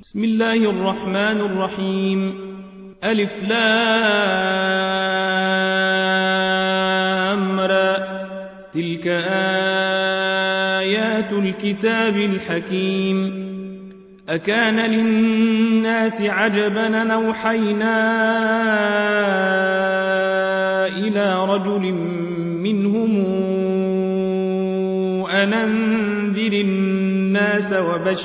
بسم الله الرحمن الرحيم. ألف لام را. تلك آيات الكتاب الحكيم. أكان للناس عجبا أن أوحينا إلى رجل منهم أن أنذر الناس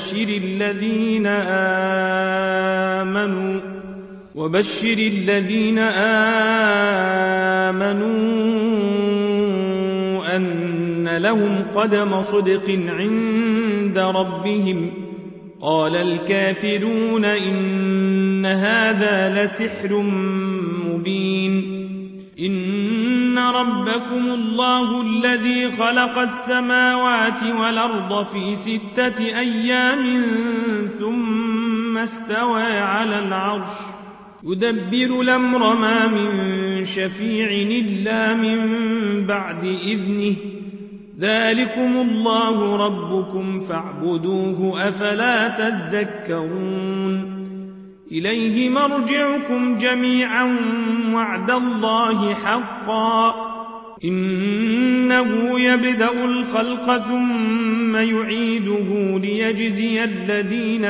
وبشر الذين آمنوا أن لهم قدم صدق عند ربهم. قال الكافرون إن هذا لسحر مبين. إن ربكم الله الذي خلق السماوات والأرض في 6 أيام ثم استوى على العرش يدبر الأمر ما من شفيع إلا من بعد إذنه. ذلكم الله ربكم فاعبدوه أفلا تذكرون. إليه مرجعكم جميعا وعد الله حقا. إنه يبدأ الخلق ثم يعيده ليجزي الذين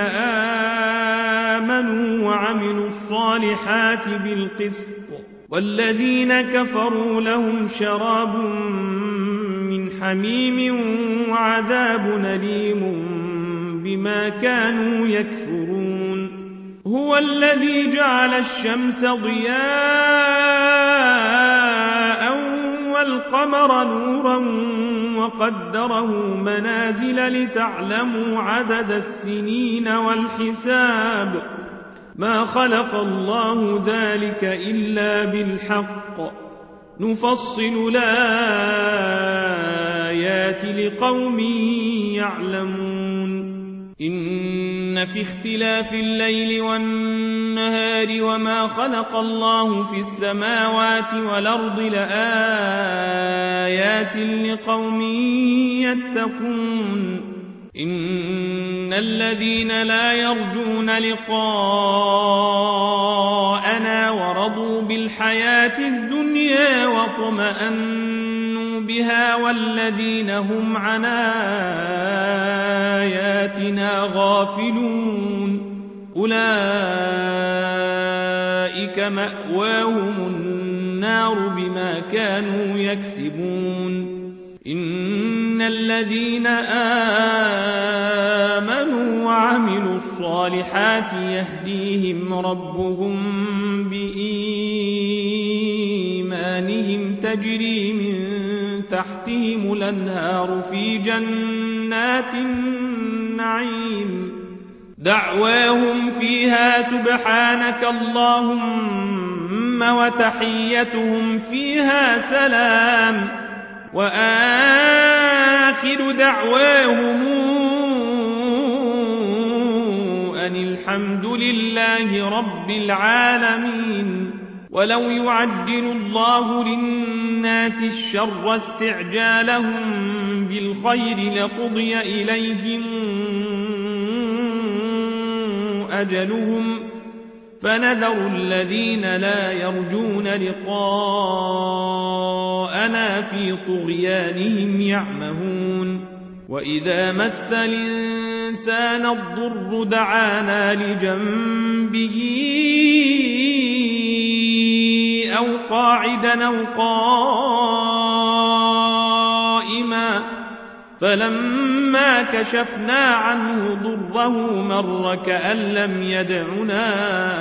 آمنوا وعملوا الصالحات بالقسط والذين كفروا لهم شراب من حميم وعذاب أليم بما كانوا يكفرون. هو الذي جعل الشمس ضياء والقمر نورا وقدره منازل لتعلموا عدد السنين والحساب. ما خلق الله ذلك إلا بالحق. نفصل الآيات لقوم يعلمون. إن في اختلاف الليل والنهار وما خلق الله في السماوات والأرض لآيات لقوم يتقون. إن الذين لا يرجون لقاءنا ورضوا بالحياة الدنيا واطمأنوا بها والذين هم عن آياتنا غافلون أولئك مأواهم النار بما كانوا يكسبون. إن الذين آمنوا وعملوا الصالحات يهديهم ربهم بإيمانهم تجري من تحتهم الأنهار في جنات النعيم. دعواهم فيها سبحانك اللهم وتحيتهم فيها سلام وآخر دعواهم أن الحمد لله رب العالمين. ولو يعجل الله للناس الشر استعجالهم بالخير لقضي إليهم أجلهم فنذر الذين لا يرجون لقاءنا في طغيانهم يعمهون. وإذا مس الإنسان الضر دعانا لجنبه أو قاعدا أو قائما فلما كشفنا عنه ضره مر كأن لم يدعنا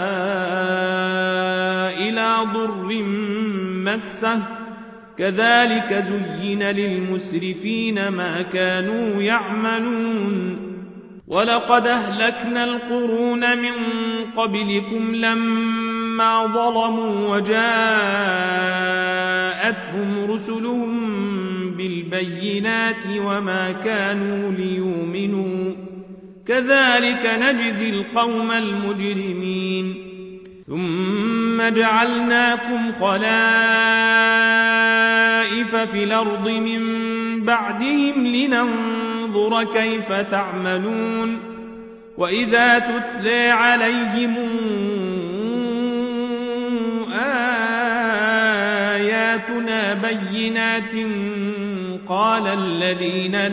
إلى ضر مسه. كذلك زين للمسرفين ما كانوا يعملون. ولقد أهلكنا القرون من قبلكم لما ظلموا وجاءتهم رسلهم بالبينات وما كانوا ليؤمنوا. كذلك نجزي القوم المجرمين. ثم جعلناكم خلائف في الأرض من بعدهم لننظر كيف تعملون. وإذا تتلى عليهم آياتنا بينات قال الذين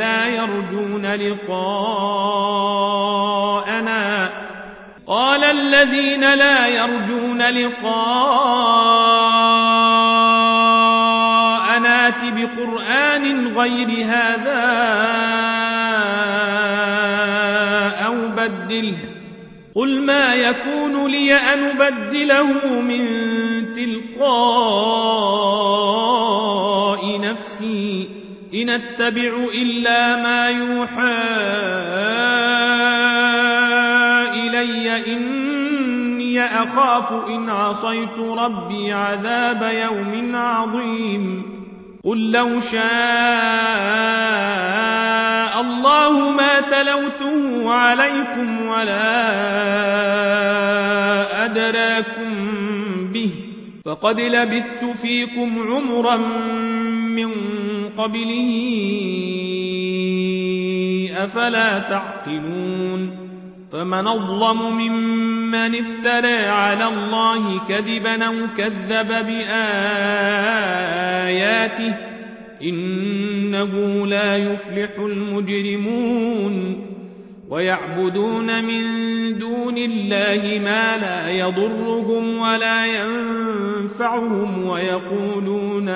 لا يرجون لقاءنا ائت بقرآن غير هذا أو بدله قل ما يكون لي أن أبدله من تلقاء نفسي إن أتبع إلا ما يوحى إلي إني أخاف إن عصيت ربي عذاب يوم عظيم قل لو شاء الله ما تلوته عليكم ولا أدراكم به فقد لبثت فيكم عمرا من قبله أفلا تعقلون فمن أظلم ممن افترى على الله كذبا أو كذب بآياته إنه لا يفلح المجرمون ويعبدون من دون الله ما لا يضرهم ولا ينفعهم ويقولون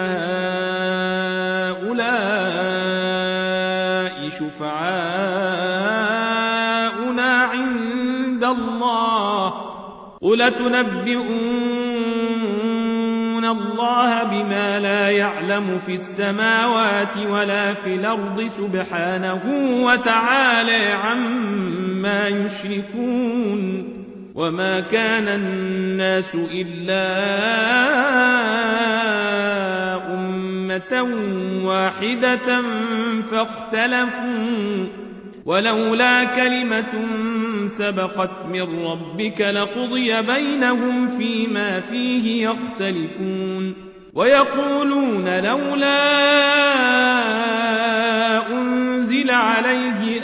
هؤلاء شفعاؤنا عند الله قل تنبئون الله بما لا يعلم في السماوات ولا في الأرض سبحانه وتعالى عما يشركون وما كان الناس إلا أمة واحدة فاختلفوا ولولا كلمة سبقت من ربك لقضي بينهم فيما فيه يختلفون ويقولون لولا أنزل عليه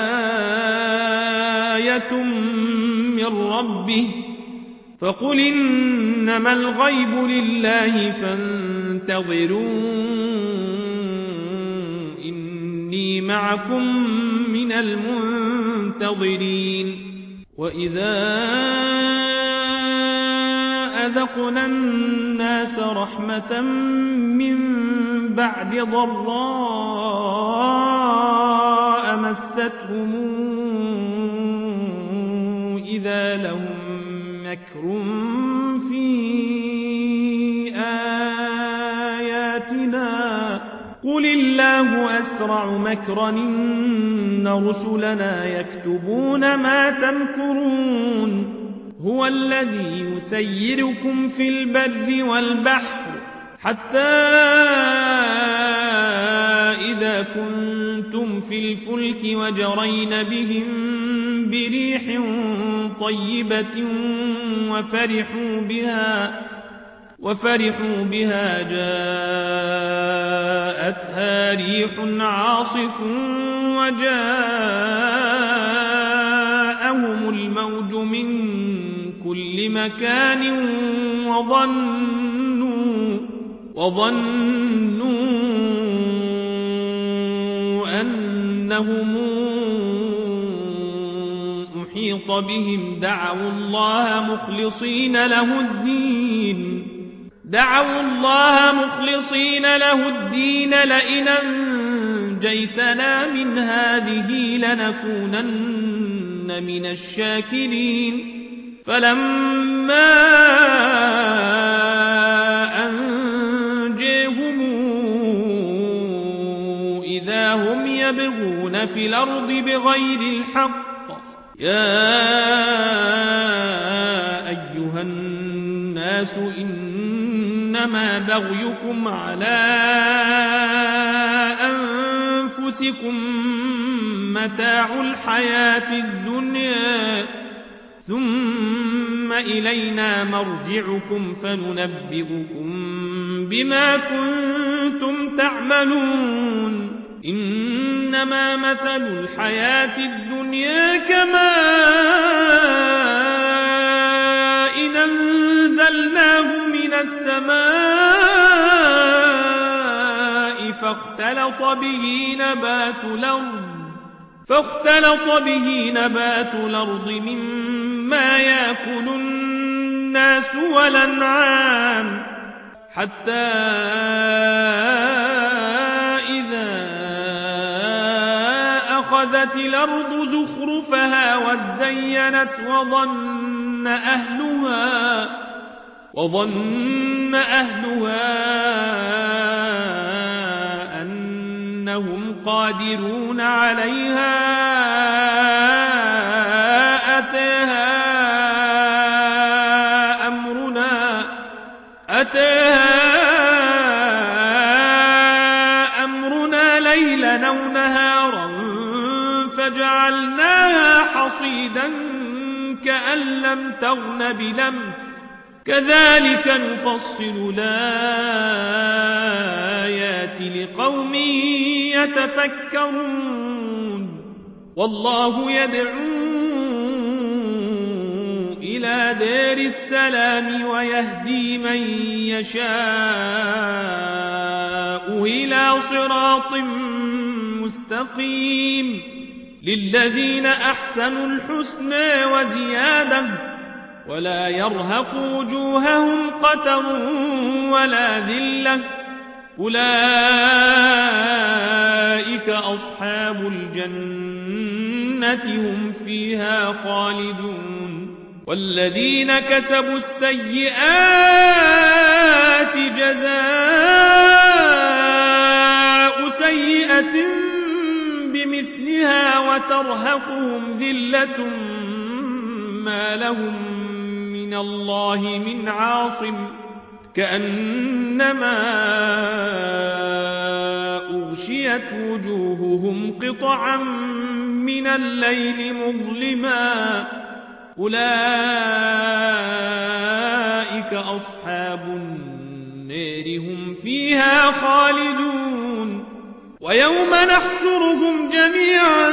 آية من ربه فقل إنما الغيب لله فانتظروا إني معكم من المنتظرين وإذا أذقنا الناس رحمة من بعد ضراء مستهم إذا لهم مكر في آياتنا قل الله أسرع مكرا إن رسلنا يكتبون ما تمكرون هو الذي يسيركم في البر والبحر حتى إذا كنتم في الفلك وجرين بهم بريح طيبة وفرحوا بها جاءتها ريح عاصف وجاءهم الموج من كل مكان وظنوا أنهم أحيط بهم دعوا الله مخلصين له الدين لئن أنجيتنا من هذه لنكونن من الشاكرين فلما أنجيهم إذا هم يبغون في الأرض بغير الحق يا أيها الناس إنما بغيكم على أنفسكم متاع الحياة الدنيا ثم إلينا مرجعكم فننبئكم بما كنتم تعملون إنما مثل الحياة الدنيا كماء إن أنزلناه من السماء فاختلط به نبات الأرض مما يأكل الناس والأنعام حتى إذا أخذت الأرض زخرفها وزينت وظن أهلها أنهم قادرون عليها أتاها أمرنا ليلا أو نهارا فجعلناها حصيدا كأن لم تغن بلمس كذلك نفصل الآيات لقوم يتفكرون والله يدعو إلى دار السلام ويهدي من يشاء إلى صراط مستقيم للذين أحسنوا الحسنى وزيادة ولا يرهق وجوههم قتر ولا ذلة أولئك أصحاب الجنة هم فيها خالدون والذين كسبوا السيئات جزاء سيئة بمثلها وترهقهم ذلة ما لهم من الله من عاصم كأنما أغشيت وجوههم قطعا من الليل مظلما أولئك أصحاب النار هم فيها خالدون ويوم نحشرهم جميعا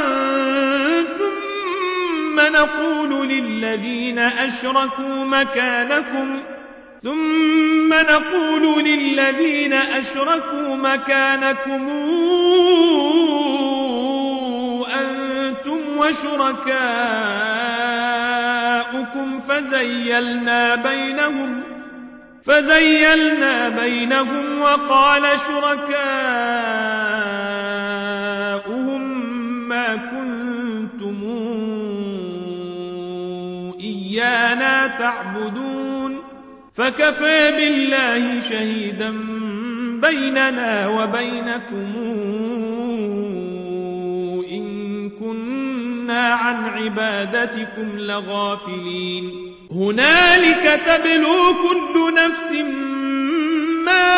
ثم نقول للذين أشركوا مكانكم أنتم وشركاؤكم فزيلنا بينهم وقال شركاؤهم ما كنتم إيانا تعبدون فكفى بالله شهيدا بيننا وبينكم إن كنا عن عبادتكم لغافلين هنالك تبلو كل نفس ما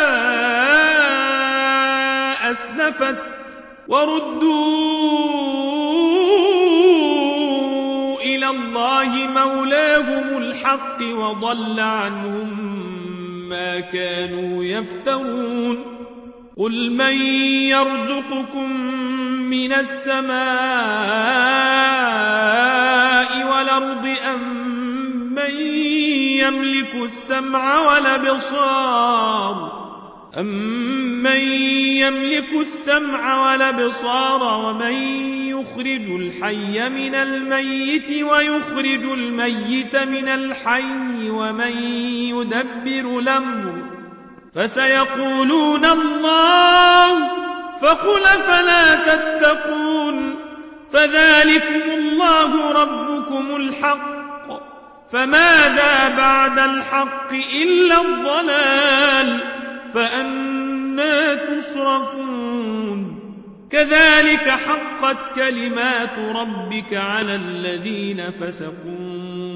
أسلفت وردوا إلى الله مولاهم الحق وضل عنهم ما كانوا يفترون قل من يرزقكم من السماء والأرض أم من يملك السمع والأبصار ومن يخرج الحي من الميت ويخرج الميت من الحي ومن يدبر الأمر فسيقولون الله فقل فلا تتقون فذلكم الله ربكم الحق فماذا بعد الحق إلا الضلال فأنى تصرفون كذلك حقت كلمات ربك على الذين فسقوا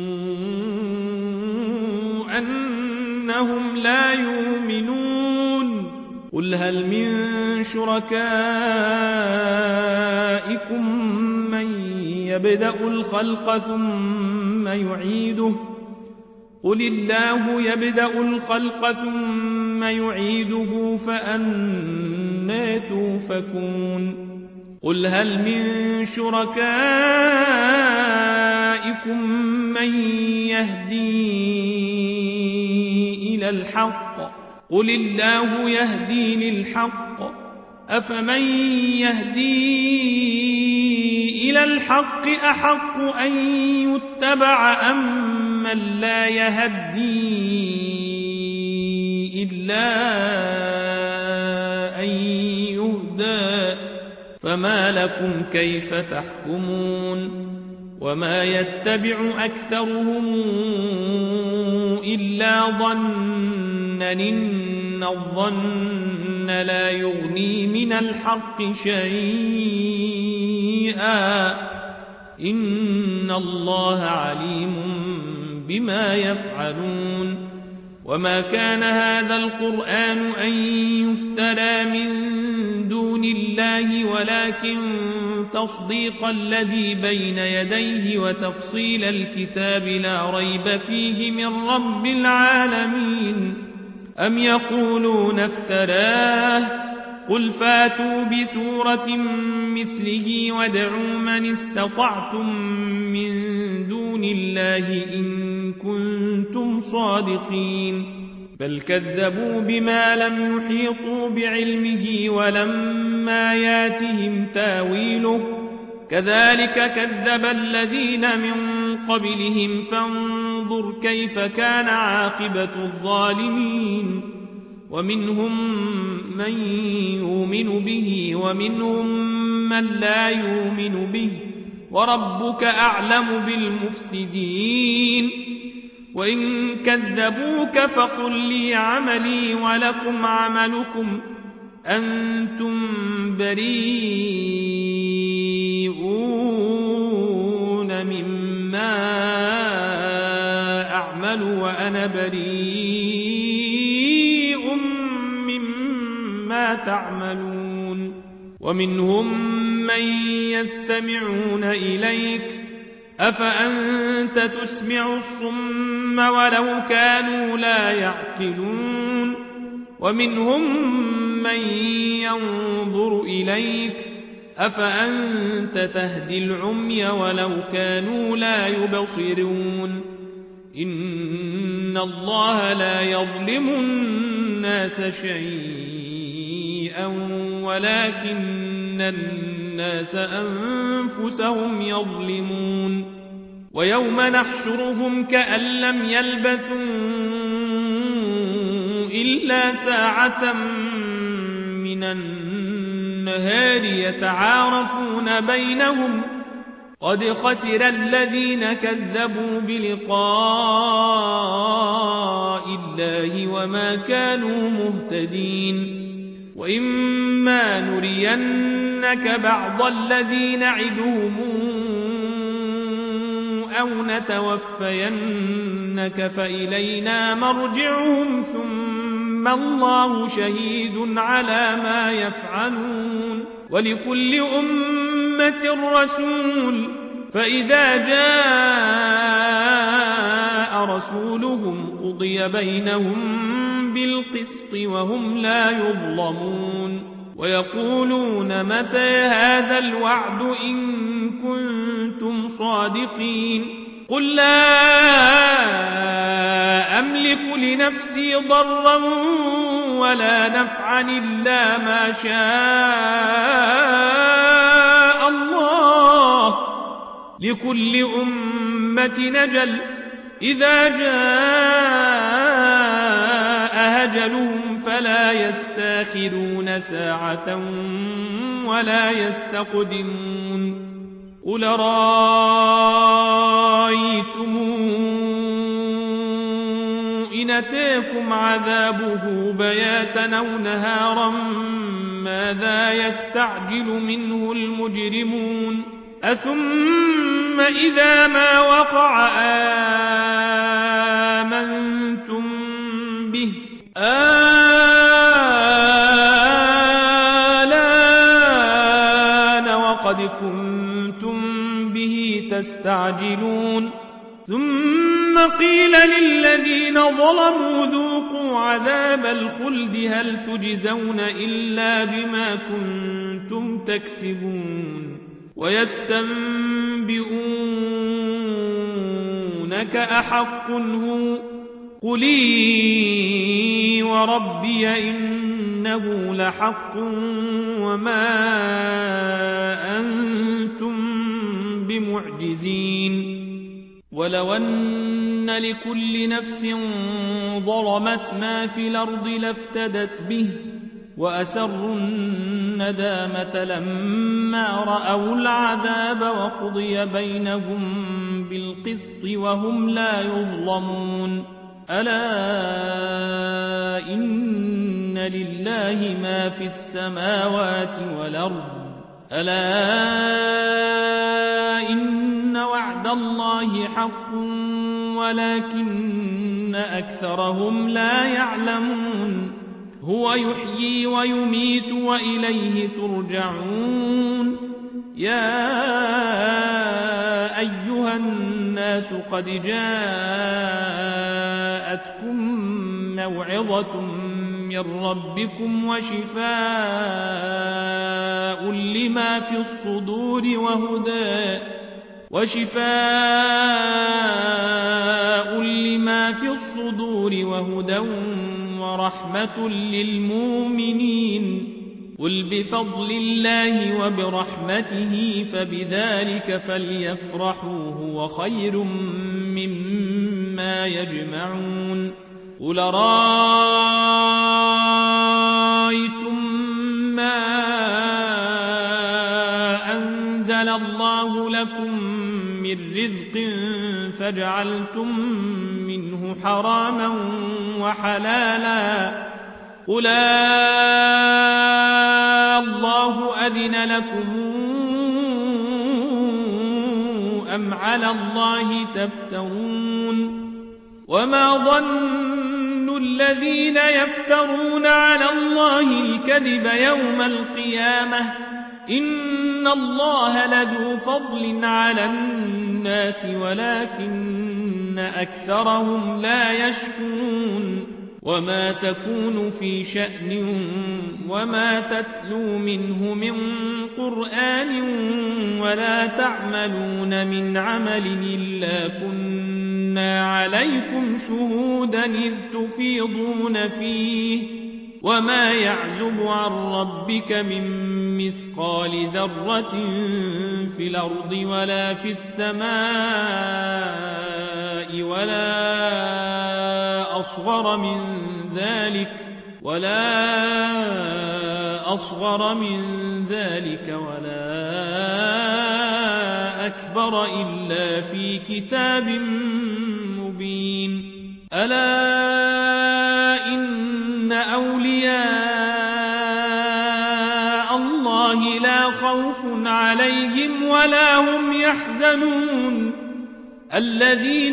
أنهم لا يؤمنون قل هل من شركائكم من يبدأ الخلق ثم يعيده قل الله يبدأ الخلق ثم ثم يعيده فأنى توفكون قل هل من شركائكم من يهدي إلى الحق قل الله يهدي للحق أفمن يهدي إلى الحق أحق أن يتبع أم من لا يهدي إلا أن يهدى فما لكم كيف تحكمون وما يتبع أكثرهم إلا ظنا إن الظن لا يغني من الحق شيئا إن الله عليم بما يفعلون وما كان هذا القرآن أن يفترى من دون الله ولكن تصديق الذي بين يديه وتفصيل الكتاب لا ريب فيه من رب العالمين أم يقولون افتراه قل فاتوا بسورة مثله وادعوا من استطعتم من دون الله إن كنتم صادقين بل كذبوا بما لم يحيطوا بعلمه ولما ياتهم تاويله كذلك كذب الذين من قبلهم فانظر كيف كان عاقبة الظالمين ومنهم من يؤمن به ومنهم من لا يؤمن به وربك أعلم بالمفسدين وإن كذبوك فقل لي عملي ولكم عملكم أنتم بريئون مما أعمل وأنا بريء مما تعملون ومنهم من يستمعون إليك أفأنت تسمع الصم ولو كانوا لا يعقلون ومنهم من ينظر إليك أفأنت تهدي العمي ولو كانوا لا يبصرون إن الله لا يظلم الناس شيئا ولكن الناس أنفسهم يظلمون ويوم نحشرهم كأن لم يلبثوا إلا ساعة من النهار يتعارفون بينهم قد خسر الذين كذبوا بلقاء الله وما كانوا مهتدين وإما نرينك بعض الذي نعدهم أو نتوفينك فإلينا مرجعهم ثم الله شهيد على ما يفعلون ولكل أمة رسول فإذا جاء رسولهم قضي بينهم بالقسط وهم لا يظلمون ويقولون متى هذا الوعد إن كنتم صادقين قل لا أملك لنفسي ضرا ولا نفعا إلا ما شاء الله لكل أمة نجل إذا جاء أجلهم فلا يستاخرون ساعة ولا يستقدمون قل رأيتم إن أتاكم عذابه بياتا أو نهارا ماذا يستعجل منه المجرمون أثم إذا ما وقع آمنتم به آلان وقد كنتم به تستعجلون ثم قيل للذين ظلموا ذوقوا عذاب الخلد هل تجزون إلا بما كنتم تكسبون ويستنبئونك أحق هو قل إي وربي إنه لحق وما أنتم بمعجزين ولو أن لكل نفس ظلمت ما في الأرض لافتدت به وأسروا الندامة لما رأوا العذاب وقضي بينهم بالقسط وهم لا يظلمون ألا إن لله ما في السماوات والأرض ألا إن وعد الله حق ولكن أكثرهم لا يعلمون هو يحيي ويميت وإليه ترجعون يا أيها الناس قد جاءتكم موعظة من ربكم وشفاء لما في الصدور وهدى ورحمة للمؤمنين قل بفضل الله وبرحمته فبذلك فليفرحوا هو خير مما يجمعون قل رأيتم ما أنزل الله لكم من رزق فجعلتم منه حراما وحلالا قل الله أذن لكم أم على الله تفترون وما ظن الذين يفترون على الله الكذب يوم القيامة إن الله لذو فضل على الناس ولكن أكثرهم لا يشكرون وما تكون في شأن وما تتلو منه من قرآن ولا تعملون من عمل إلا كنا عليكم شهودا إذ تفيضون فيه وما يعزب عن ربك من مثقال ذرة في الأرض ولا في السماء ولا أصغر من ذلك ولا أكبر إلا في كتاب مبين ألا إن أولياء الله لا خوف عليهم ولا هم يحزنون الذين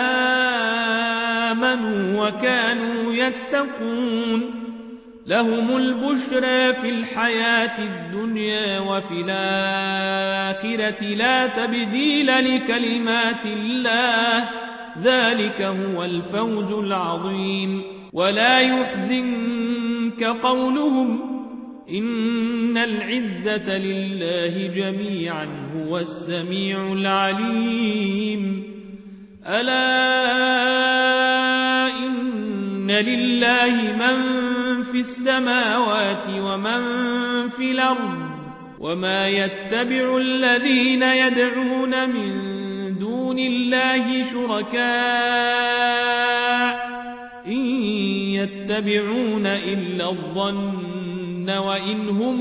آمنوا وكانوا يتقون لهم البشرى في الحياة الدنيا وفي الآخرة لا تبديل لكلمات الله ذلك هو الفوز العظيم ولا يحزنك قولهم إن العزة لله جميعا هو السميع العليم ألا إن لله من في السماوات ومن في الأرض وما يتبع الذين يدعون من دون الله شركاء إن يتبعون إلا الظن وإن هم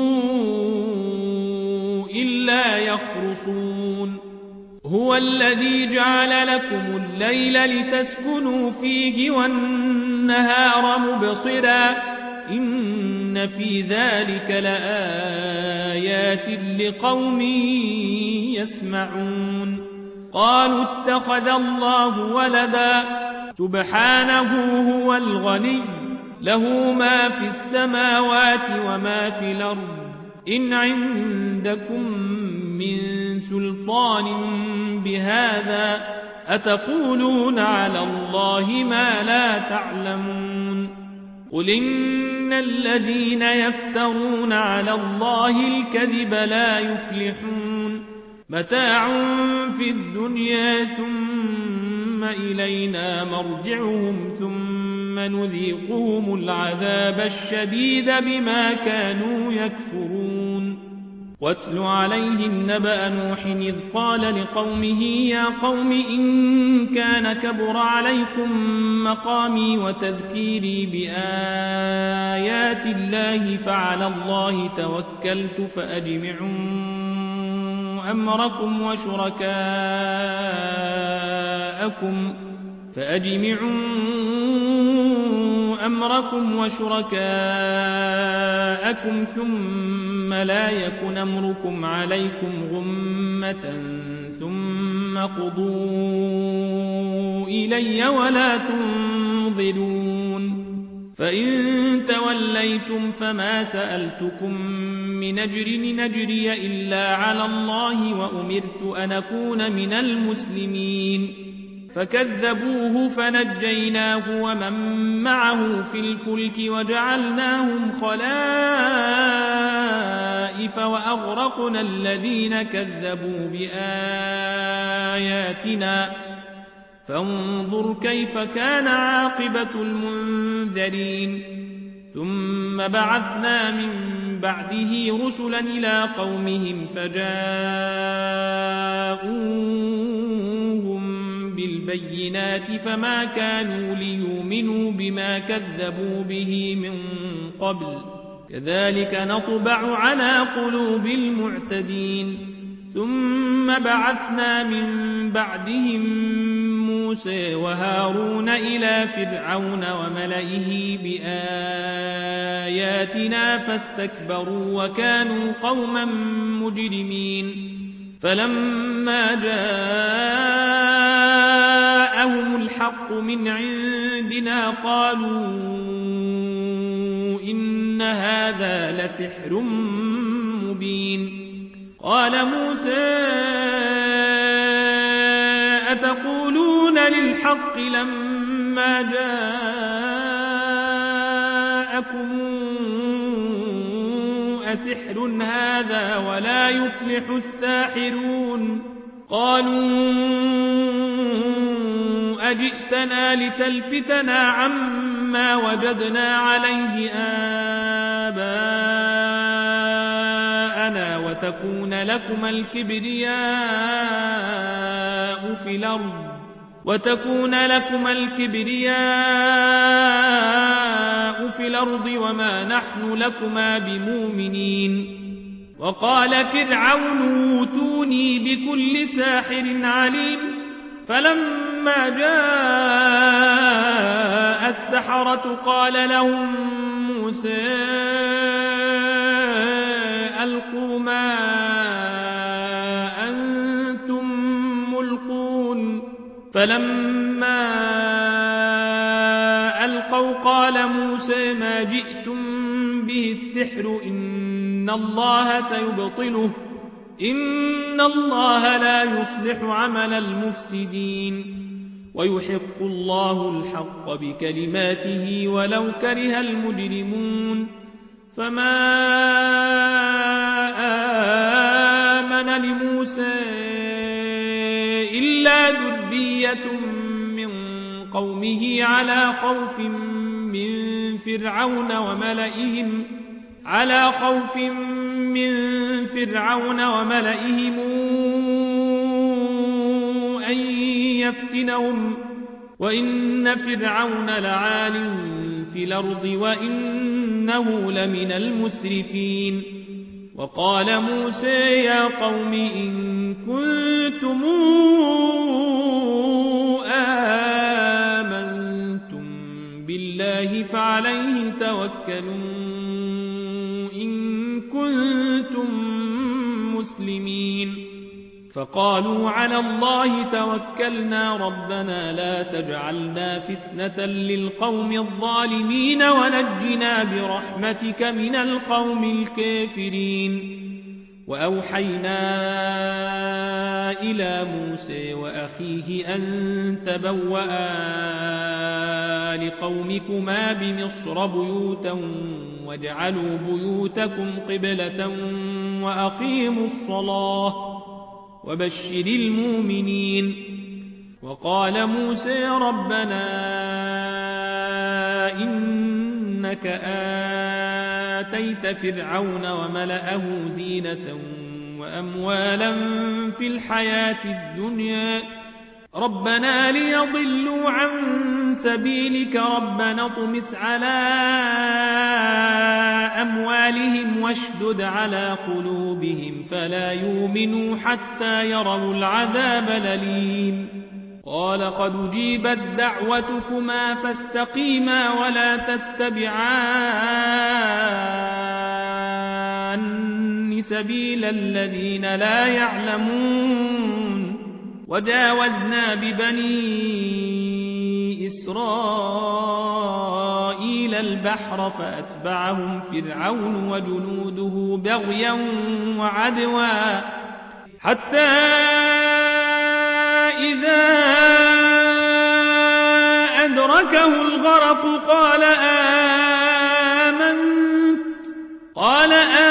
إلا يخرصون هو الذي جعل لكم الليل لتسكنوا فيه والنهار مبصرا إن في ذلك لآيات لقوم يسمعون قالوا اتخذ الله ولدا سبحانه هو الغني له ما في السماوات وما في الأرض إن عندكم من سلطان بهذا أتقولون على الله ما لا تعلمون قل إن الذين يفترون على الله الكذب لا يفلحون متاع في الدنيا ثم إلينا مرجعهم ثم نذيقهم العذاب الشديد بما كانوا يكفرون واتل عليهم نبأ نوح إذ قال لقومه يا قوم إن كان كبر عليكم مقامي وتذكيري بآيات الله فعلى الله توكلت فأجمعوا أمركم وشركاءكم ثم لا يكن أمركم عليكم غمة ثم قضوا إلي ولا تنظرون فإن توليتم فما سألتكم من أجر نجري إلا على الله وأمرت أن أكون من المسلمين فكذبوه فنجيناه ومن معه في الفلك وجعلناهم خلائف وأغرقنا الذين كذبوا بآياتنا فانظر كيف كان عاقبة المنذرين ثم بعثنا من بعده رسلا إلى قومهم فجاءوهم بالبينات فما كانوا ليؤمنوا بما كذبوا به من قبل كذلك نطبع على قلوب المعتدين ثم بعثنا من بعدهم موسى وهارون إلى فرعون وملئه بآياتنا فاستكبروا وكانوا قوما مجرمين فلما جاءهم الحق من عندنا قالوا إن هذا لسحر مبين قال موسى أتقولون للحق لما جاءكم أسحر هذا ولا يفلح الساحرون قالوا أجئتنا لتلفتنا عما وجدنا عليه آباءنا وتكون لكم الكبرياء في الأرض وما نحن لكما بمؤمنين وقال فرعون اوتوني بكل ساحر عليم فلما جاء السحرة قال لهم موسى ألقوا ما أنتم ملقون فلما ألقوا قال موسى ما جئتم به السحر إن الله سيبطله إن الله لا يصلح عمل المفسدين ويحق الله الحق بكلماته ولو كره المجرمون فما آمن لموسى إلا ذرية من قومه على خوف من فرعون وملئهم أن يفتنهم وإن فرعون لعال في الأرض وإنه لمن المسرفين وقال موسى يا قوم إن كنتم آمنتم بالله فعليه توكلوا إن كنتم مسلمين فقالوا على الله توكلنا ربنا لا تجعلنا فتنة للقوم الظالمين ونجنا برحمتك من القوم الكافرين وأوحينا إلى موسى وأخيه أن تبوأ لقومكما بمصر بيوتا واجعلوا بيوتكم قبلة وأقيموا الصلاة وبشر المؤمنين. وقال موسى ربنا إنك آتيت فرعون وملأه زينة وأموالا في الحياة الدنيا ربنا ليضلوا عن سبيلك ربنا اطمس على أموالهم واشدد على قلوبهم فلا يؤمنوا حتى يروا العذاب الأليم. قال قد أجيبت دعوتكما فاستقيما ولا تتبعان سبيل الذين لا يعلمون. وجاوزنا ببني إسرائيل البحر فأتبعهم فرعون وجنوده بغيا وعدوا حتى إذا أدركه الغرق قال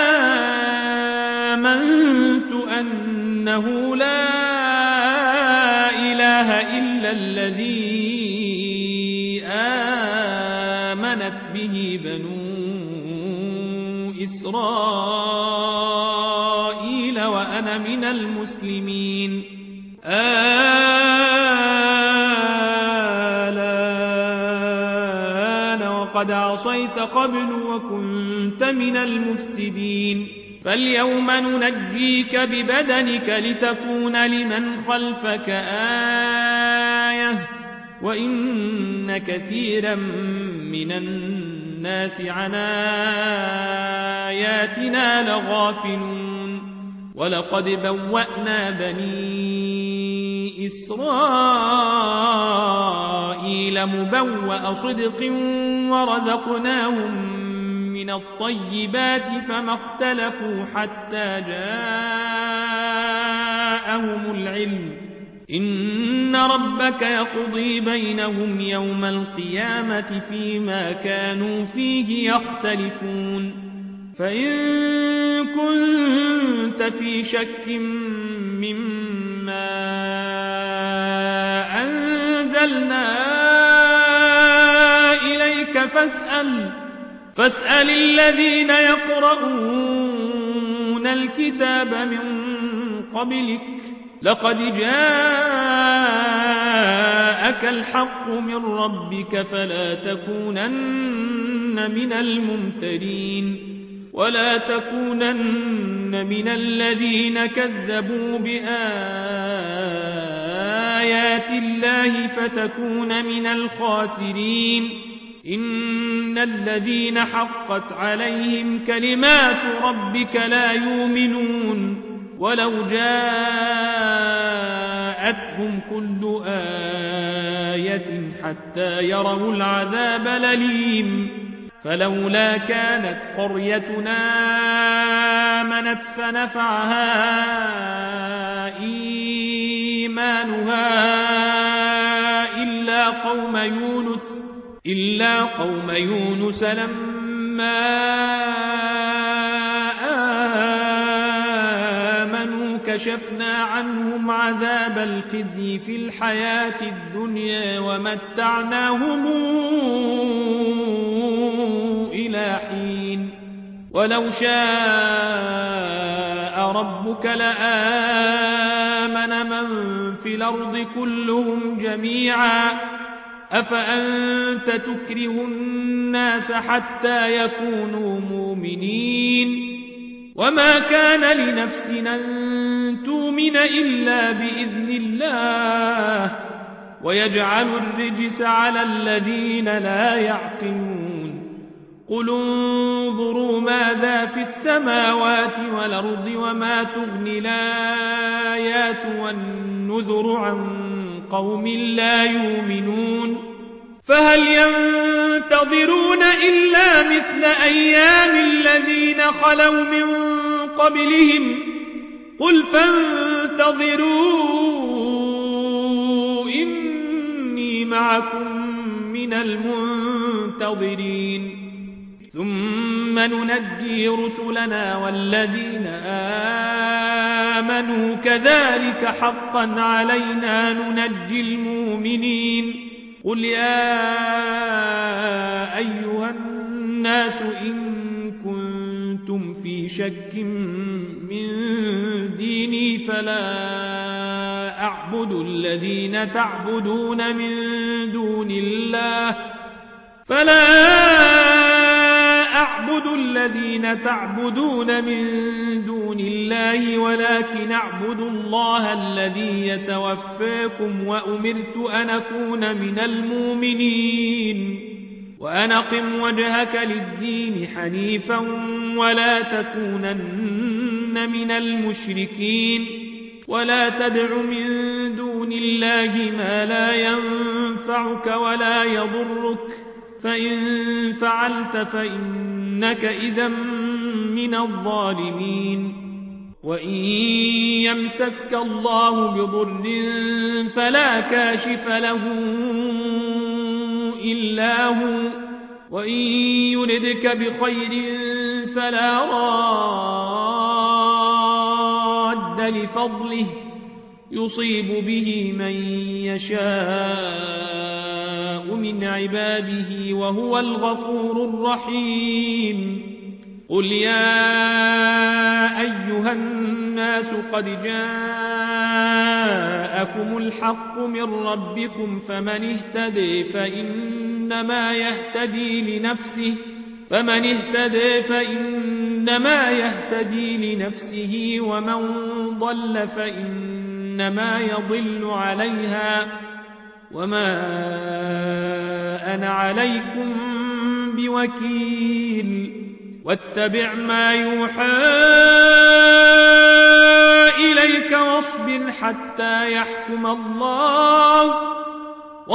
آمنت أنه لا إله إلا الذي آمنت به بنو إسرائيل وأنا من المسلمين. الآن وقد عصيت قبل وكنت من المفسدين. فاليوم ننجيك ببدنك لتكون لمن خلفك آية وإن كثيرا من الناس عن آياتنا لغافلون. ولقد بوأنا بني إسرائيل مبوأ صدق ورزقناهم من الطيبات فما اختلفوا حتى جاءهم العلم إن ربك يقضي بينهم يوم القيامة فيما كانوا فيه يختلفون. فإن كنت في شك مما أنزلنا إليك فاسأل الذين يقرؤون الكتاب من قبلك لقد جاءك الحق من ربك فلا تكونن من الممترين ولا تكونن من الذين كذبوا بآيات الله فتكون من الخاسرين. إن الذين حقت عليهم كلمات ربك لا يؤمنون ولو جاءتهم كل آية حتى يروا العذاب الأليم. فلولا كانت قريتنا آمنت فنفعها إيمانها إلا قوم يونس لما آمنوا كشفنا عنهم عذاب الخزي في الحياة الدنيا ومتعناهم إلى حين. ولو شاء ربك لآمن من في الأرض كلهم جميعا أفأنت تكره الناس حتى يكونوا مؤمنين. وما كان لنفس أن تؤمن إلا بإذن الله ويجعل الرجس على الذين لا يعقلون. قل انظروا ماذا في السماوات والأرض وما تغني الآيات والنذر عن قوم لا يؤمنون. فهل ينتظرون إلا مثل أيام الذين خلوا من قبلهم قل فانتظروا إني معكم من المنتظرين ثم ننجي رسلنا والذين آمنوا كذلك حقا علينا ننجي المؤمنين قل يا أيها الناس إن كنتم في شك من ديني فلا أعبد الذين تعبدون من دون الله ولكن أعبد الله الذي يتوفاكم وأمرت أن أكون من المؤمنين وأن أقم وجهك للدين حنيفا ولا تكونن من المشركين ولا تدع من دون الله ما لا ينفعك ولا يضرك فإن فعلت فإنك إذا من الظالمين وإن يمسسك الله بضر فلا كاشف له إلا هو وإن يردك بخير فلا راد لفضله يصيب به من يشاء من عباده وهو الغفور الرحيم قل يا أيها الناس قد جاءكم الحق من ربكم فمن اهتدي فإنما يهتدي لنفسه ومن ضل فإنما يضل عليها وما أنا عليكم بوكيل واتبع ما يوحى إليك واصبر حتى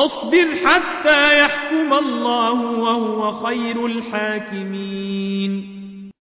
يحكم الله وهو خير الحاكمين